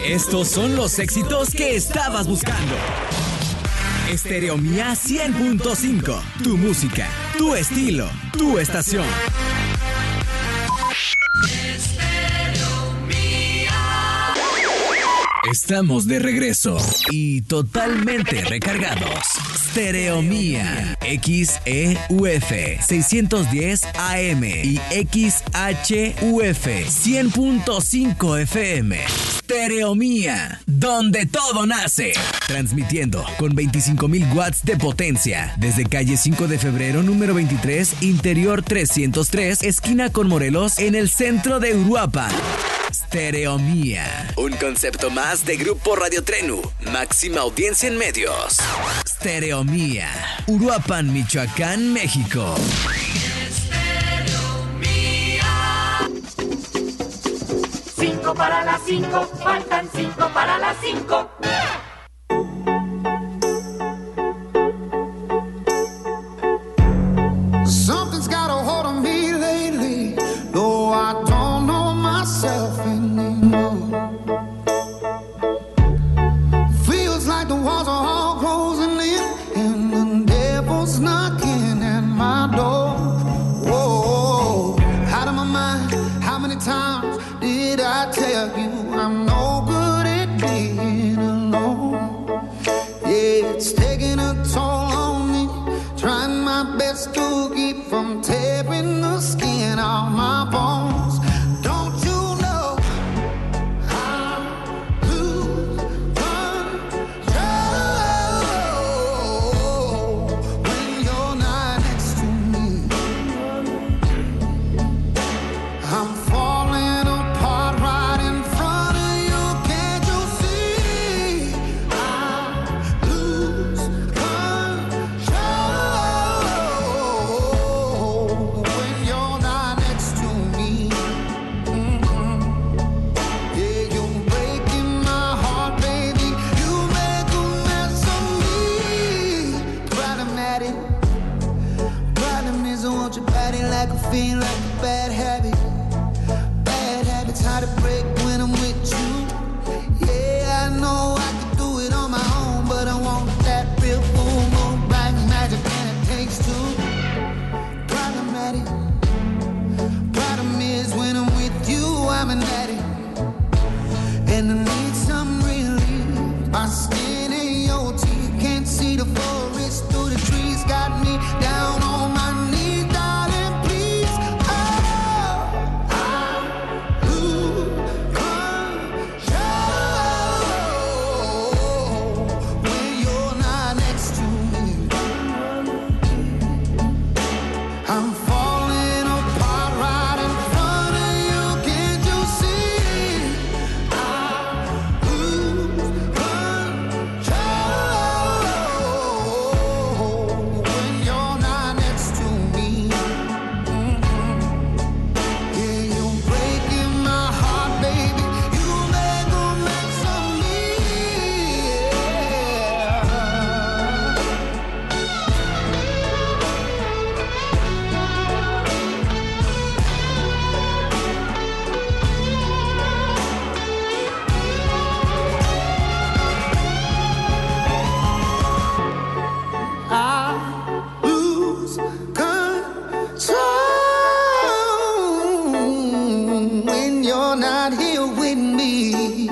Estos son los éxitos que estabas buscando. Estereomía 100.5. Tu música, tu estilo, tu estación. Estamos de regreso y totalmente recargados. Stereomía XEUF 610 AM y XHUF 100.5 FM. Stereomía, donde todo nace. Transmitiendo con 25,000 watts de potencia desde calle 5 de febrero número 23, interior 303, esquina con Morelos, en el centro de Uruapan. Stereomía, un concepto más de Grupo Radio Trenu, máxima audiencia en medios. Stereomía, Uruapan, Michoacán, México. Stereomía. 5 para las 5, faltan 5 para las 5. Something's got a hold on me lately, though I don't know myself anymore. Feels like the walls are all closing in, and the devil's knocking at my door. Whoa, out of my mind, how many times did I tell you I'm no good at being alone? Yeah, it's taking a toll on me, trying my best to keep from tearing the skin off my bones. Don't you know I lose control when you're not next to me? I'm falling apart right in front of you. Can't you see? I lose control when you're not next to me. Yeah, you're breaking my heart, baby. You make a mess of me. Problematic. Problem is I want your body like a fiend, like a bad habit. Bad habits hard to break when I'm with you. Yeah, I know I could do it on my own, but I want that real full moon, black magic, and it takes two. Problematic. Problem is when I'm with you, I'm an addict, and I need some relief. My skin and your teeth, can't see the forest through the trees, got me down on my knees, darling, please. Oh, I lose control when you're not next to me. I'm falling apart right in front of you. Can't you see? I lose control when you're not next to me. Yeah, you're breaking my heart, baby. You make a mess of me. I lose control when you're not here with me.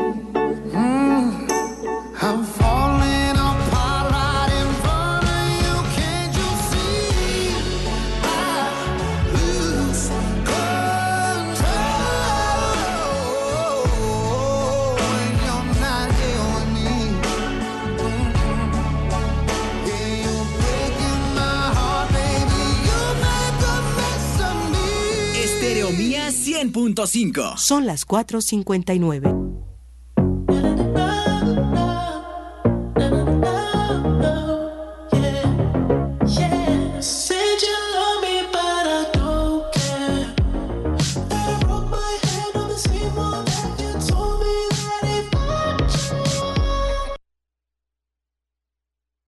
I'm falling apart right in front of you. Can't you see? I lose control when you're not here with me. Yeah, you're breaking my heart, baby. You make a mess of me. Estereomía 100.5. Son las 4:59.